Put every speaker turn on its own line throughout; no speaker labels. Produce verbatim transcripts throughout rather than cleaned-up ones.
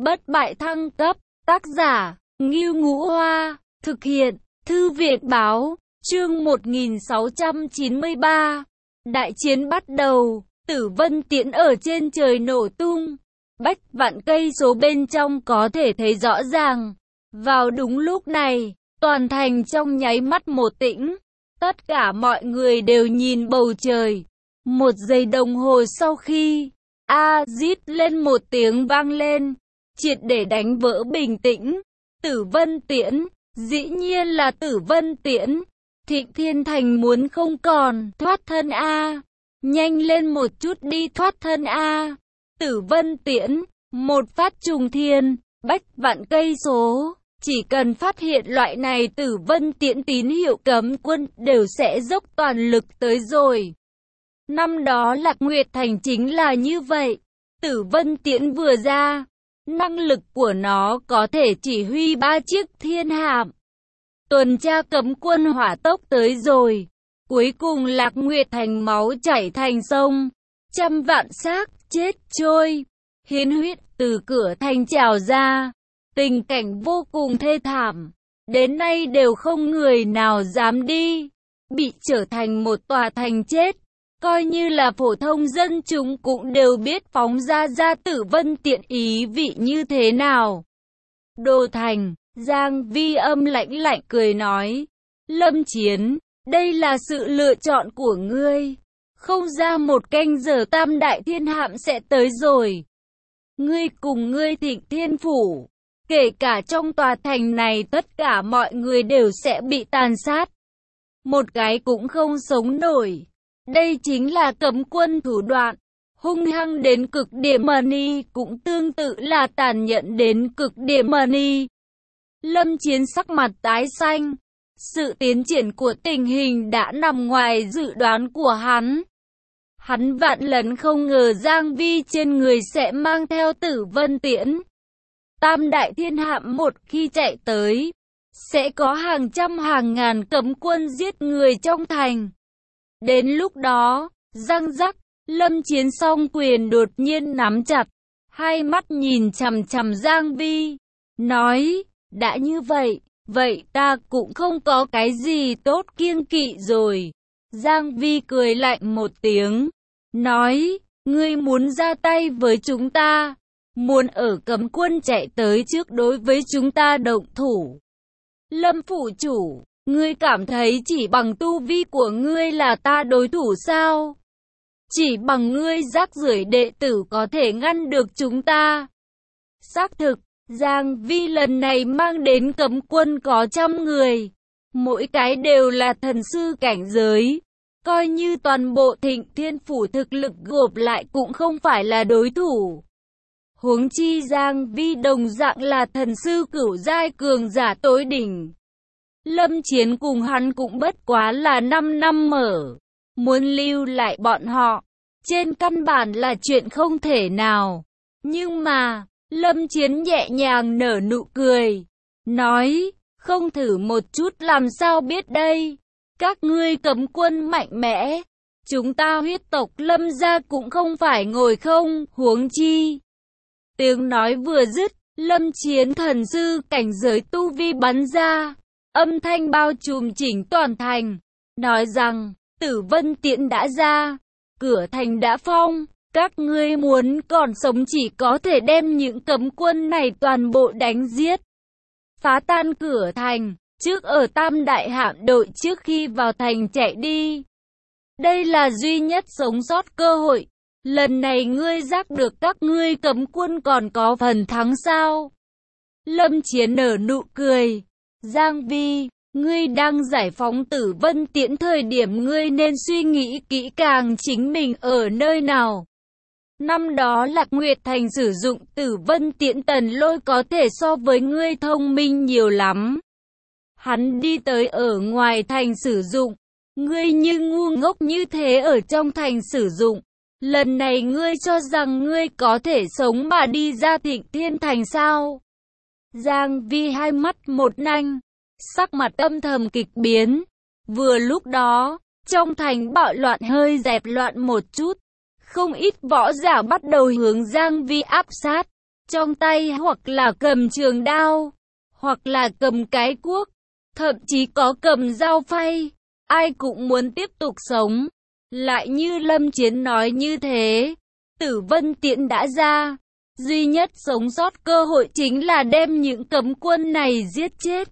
bất bại thăng cấp, tác giả, Ngưu Ngũ Hoa, thực hiện, Thư viện Báo, chương một nghìn sáu trăm chín mươi ba. Đại chiến bắt đầu, Tử Vân Tiễn ở trên trời nổ tung, bách vạn cây số bên trong có thể thấy rõ ràng. Vào đúng lúc này, toàn thành trong nháy mắt một tĩnh, tất cả mọi người đều nhìn bầu trời. Một giây đồng hồ sau khi A rít lên một tiếng vang lên, triệt để đánh vỡ bình tĩnh. Tử Vân Tiễn, dĩ nhiên là Tử Vân Tiễn. Thịnh Thiên Thành muốn không còn thoát thân A, nhanh lên một chút đi thoát thân A. Tử Vân Tiễn, một phát trùng thiên, bách vạn cây số. Chỉ cần phát hiện loại này Tử Vân Tiễn tín hiệu, cấm quân đều sẽ dốc toàn lực tới rồi. Năm đó Lạc Nguyệt Thành chính là như vậy. Tử Vân Tiễn vừa ra, năng lực của nó có thể chỉ huy ba chiếc thiên hạm. Tuần tra cấm quân hỏa tốc tới rồi. Cuối cùng Lạc Nguyệt Thành máu chảy thành sông. Trăm vạn xác chết trôi. Hiến huyết từ cửa thành trào ra. Tình cảnh vô cùng thê thảm. Đến nay đều không người nào dám đi. Bị trở thành một tòa thành chết. Coi như là phổ thông dân chúng cũng đều biết phóng ra ra Tử Vân Tiễn ý vị như thế nào. Đồ Thành, Giang Vi âm lãnh lạnh cười nói. Lâm Chiến, đây là sự lựa chọn của ngươi. Không ra một canh giờ Tam Đại Thiên Hạm sẽ tới rồi. Ngươi cùng ngươi Thịnh Thiên Phủ, kể cả trong tòa thành này tất cả mọi người đều sẽ bị tàn sát. Một cái cũng không sống nổi. Đây chính là cấm quân thủ đoạn, hung hăng đến cực điểm. Money cũng tương tự là tàn nhẫn đến cực điểm. Money. Lâm Chiến sắc mặt tái xanh. Sự tiến triển của tình hình đã nằm ngoài dự đoán của hắn. Hắn vạn lần không ngờ Giang Vi trên người sẽ mang theo Tử Vân Tiễn. Tam Đại Thiên Hạm một khi chạy tới, sẽ có hàng trăm hàng ngàn cấm quân giết người trong thành. Đến lúc đó, răng rắc, Lâm Chiến song quyền đột nhiên nắm chặt, hai mắt nhìn chằm chằm Giang Vi, nói, đã như vậy, vậy ta cũng không có cái gì tốt kiêng kỵ rồi. Giang Vi cười lạnh một tiếng, nói, ngươi muốn ra tay với chúng ta, muốn ở cấm quân chạy tới trước đối với chúng ta động thủ. Lâm phủ chủ, ngươi cảm thấy chỉ bằng tu vi của ngươi là ta đối thủ sao? Chỉ bằng ngươi rác rưởi đệ tử có thể ngăn được chúng ta? Xác thực, Giang Vi lần này mang đến cấm quân có trăm người. Mỗi cái đều là thần sư cảnh giới. Coi như toàn bộ Thịnh Thiên Phủ thực lực gộp lại cũng không phải là đối thủ. Huống chi Giang Vi đồng dạng là thần sư cửu giai cường giả tối đỉnh. Lâm Chiến cùng hắn cũng bất quá là năm năm mở. Muốn lưu lại bọn họ, trên căn bản là chuyện không thể nào. Nhưng mà, Lâm Chiến nhẹ nhàng nở nụ cười, nói, không thử một chút làm sao biết đây. Các ngươi cấm quân mạnh mẽ, chúng ta huyết tộc Lâm gia cũng không phải ngồi không, huống chi. Tiếng nói vừa dứt, Lâm Chiến thần sư cảnh giới tu vi bắn ra. Âm thanh bao trùm chỉnh toàn thành, nói rằng, Tử Vân Tiễn đã ra, cửa thành đã phong, các ngươi muốn còn sống chỉ có thể đem những cấm quân này toàn bộ đánh giết. Phá tan cửa thành, trước ở Tam Đại Hạm đội trước khi vào thành chạy đi. Đây là duy nhất sống sót cơ hội, lần này ngươi giác được các ngươi cấm quân còn có phần thắng sao? Lâm Chiến nở nụ cười. Giang Vi, ngươi đang giải phóng Tử Vân Tiễn thời điểm ngươi nên suy nghĩ kỹ càng chính mình ở nơi nào. Năm đó Lạc Nguyệt Thành sử dụng Tử Vân Tiễn Tần Lôi có thể so với ngươi thông minh nhiều lắm. Hắn đi tới ở ngoài thành sử dụng, ngươi như ngu ngốc như thế ở trong thành sử dụng. Lần này ngươi cho rằng ngươi có thể sống mà đi ra Thịnh Thiên Thành sao? Giang Vi hai mắt một nanh, sắc mặt âm thầm kịch biến. Vừa lúc đó, trong thành bạo loạn hơi dẹp loạn một chút. Không ít võ giả bắt đầu hướng Giang Vi áp sát. trong tay hoặc là cầm trường đao, hoặc là cầm cái cuốc, thậm chí có cầm dao phay, ai cũng muốn tiếp tục sống. Lại như Lâm Chiến nói như thế, Tử Vân Tiễn đã ra, duy nhất sống sót cơ hội chính là đem những cấm quân này giết chết.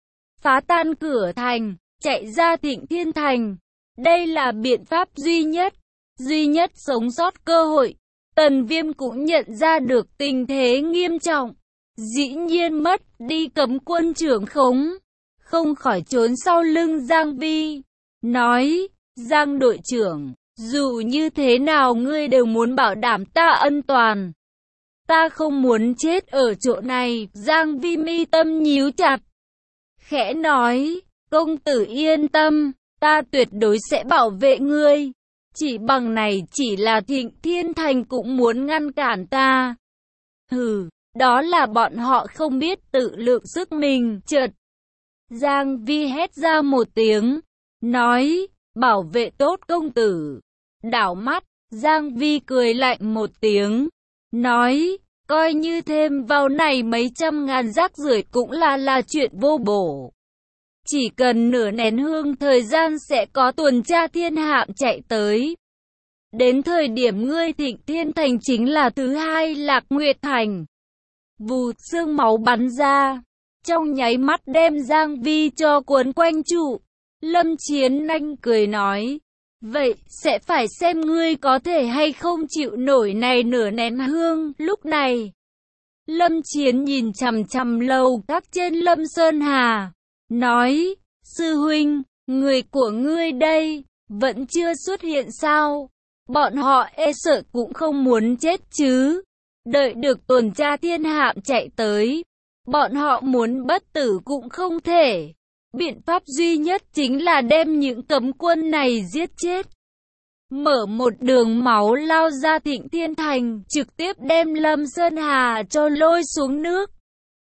Phá tan cửa thành, chạy ra Thịnh Thiên Thành, đây là biện pháp duy nhất, duy nhất sống sót cơ hội. Tần Viêm cũng nhận ra được tình thế nghiêm trọng, dĩ nhiên mất đi cấm quân trưởng khống, không khỏi trốn sau lưng Giang Vi, nói, Giang đội trưởng, dù như thế nào ngươi đều muốn bảo đảm ta an toàn. Ta không muốn chết ở chỗ này. Giang Vi mi tâm nhíu chặt, khẽ nói, công tử yên tâm, ta tuyệt đối sẽ bảo vệ ngươi. Chỉ bằng này chỉ là Thịnh Thiên Thành cũng muốn ngăn cản ta. Hừ, đó là bọn họ không biết tự lượng sức mình. Chợt, Giang Vi hét ra một tiếng, nói, bảo vệ tốt công tử. Đảo mắt, Giang Vi cười lạnh một tiếng, nói, coi như thêm vào này mấy trăm ngàn rác rưởi cũng là là chuyện vô bổ. Chỉ cần nửa nén hương thời gian sẽ có tuần tra thiên hạm chạy tới. Đến thời điểm ngươi Thịnh Thiên Thành chính là thứ hai Lạc Nguyệt Thành. Vù, xương máu bắn ra, trong nháy mắt đem Giang Vi cho cuốn quanh trụ. Lâm Chiến Anh cười nói, vậy sẽ phải xem ngươi có thể hay không chịu nổi này nửa nén hương. Lúc này, Lâm Chiến nhìn chằm chằm lầu các trên Lâm Sơn Hà, nói, sư huynh, người của ngươi đây, vẫn chưa xuất hiện sao? Bọn họ e sợ cũng không muốn chết chứ. Đợi được tuần tra thiên hạm chạy tới, bọn họ muốn bất tử cũng không thể. Biện pháp duy nhất chính là đem những cấm quân này giết chết. Mở một đường máu lao ra Thịnh Thiên Thành, trực tiếp đem Lâm Sơn Hà cho lôi xuống nước.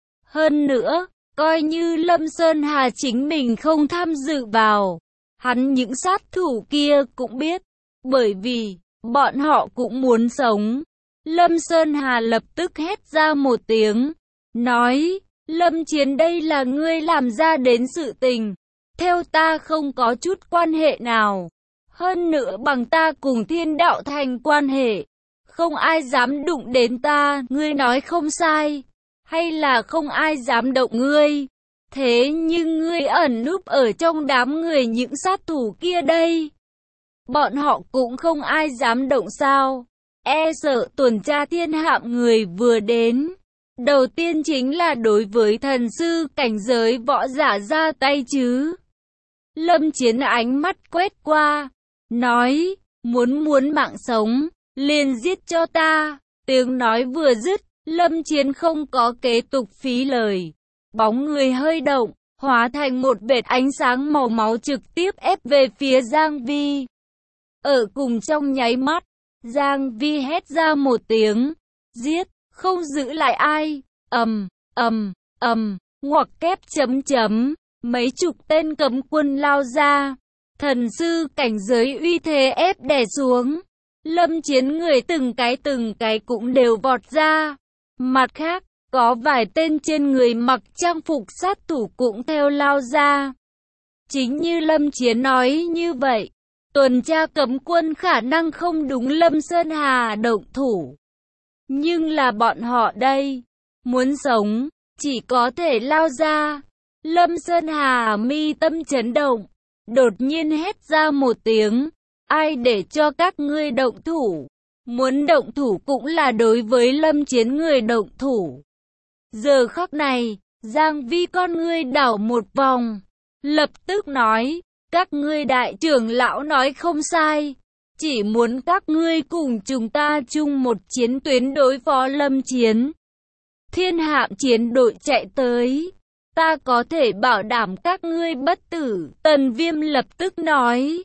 Hơn nữa, coi như Lâm Sơn Hà chính mình không tham dự vào, hắn những sát thủ kia cũng biết, bởi vì bọn họ cũng muốn sống. Lâm Sơn Hà lập tức hét ra một tiếng, nói, Lâm Chiến, đây là ngươi làm ra đến sự tình, theo ta không có chút quan hệ nào. Hơn nữa bằng ta cùng Thiên Đạo Thành quan hệ, không ai dám đụng đến ta. Ngươi nói không sai, hay là không ai dám động ngươi? Thế nhưng ngươi ẩn núp ở trong đám người những sát thủ kia đây, bọn họ cũng không ai dám động sao? E sợ tuần tra thiên hạm người vừa đến, đầu tiên chính là đối với thần sư cảnh giới võ giả ra tay chứ. Lâm Chiến ánh mắt quét qua, nói, muốn muốn mạng sống, liền giết cho ta. Tiếng nói vừa dứt, Lâm Chiến không có kế tục phí lời, bóng người hơi động, hóa thành một vệt ánh sáng màu máu trực tiếp ép về phía Giang Vi. Ở cùng trong nháy mắt, Giang Vi hét ra một tiếng, giết, không giữ lại ai. Ầm, ầm, ầm, ngoặc kép chấm chấm, mấy chục tên cấm quân lao ra, thần sư cảnh giới uy thế ép đè xuống. Lâm Chiến người từng cái từng cái cũng đều vọt ra. Mặt khác, có vài tên trên người mặc trang phục sát thủ cũng theo lao ra. Chính như Lâm Chiến nói như vậy, tuần tra cấm quân khả năng không đúng Lâm Sơn Hà động thủ. Nhưng là bọn họ đây, muốn sống, chỉ có thể lao ra. Lâm Sơn Hà mi tâm chấn động, đột nhiên hét ra một tiếng, ai để cho các ngươi động thủ? Muốn động thủ cũng là đối với Lâm Chiến người động thủ. Giờ khắc này, Giang Vi con ngươi đảo một vòng, lập tức nói, các ngươi đại trưởng lão nói không sai, chỉ muốn các ngươi cùng chúng ta chung một chiến tuyến đối phó Lâm Chiến. Thiên hạm chiến đội chạy tới, ta có thể bảo đảm các ngươi bất tử. Tần Viêm lập tức nói,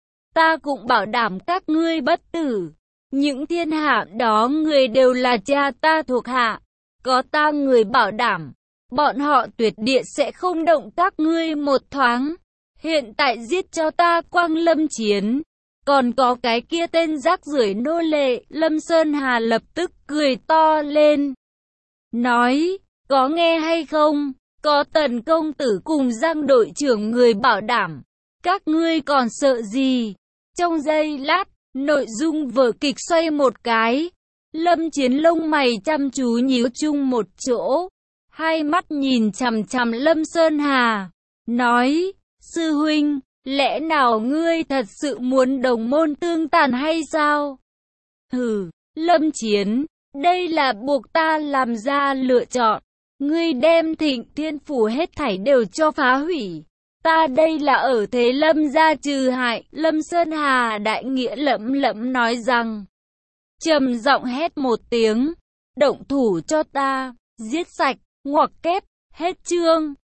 ta cũng bảo đảm các ngươi bất tử. Những thiên hạm đó người đều là cha ta thuộc hạ, có ta người bảo đảm, bọn họ tuyệt địa sẽ không động các ngươi một thoáng. Hiện tại giết cho ta Quang Lâm Chiến, còn có cái kia tên rác rưởi nô lệ. Lâm Sơn Hà lập tức cười to lên. nói, có nghe hay không? Có Tần công tử cùng Giang đội trưởng người bảo đảm, các ngươi còn sợ gì? Trong giây lát, nội dung vở kịch xoay một cái. Lâm Chiến lông mày chăm chú nhíu chung một chỗ, hai mắt nhìn chằm chằm Lâm Sơn Hà, nói, sư huynh, lẽ nào ngươi thật sự muốn đồng môn tương tàn hay sao? Hừ, Lâm Chiến, đây là buộc ta làm ra lựa chọn. Ngươi đem Thịnh Thiên Phủ hết thảy đều cho phá hủy. Ta đây là ở thế Lâm gia trừ hại. Lâm Sơn Hà đại nghĩa lẫm lẫm nói rằng, trầm giọng hét một tiếng, động thủ cho ta, giết sạch, ngoặc kép, hết chương.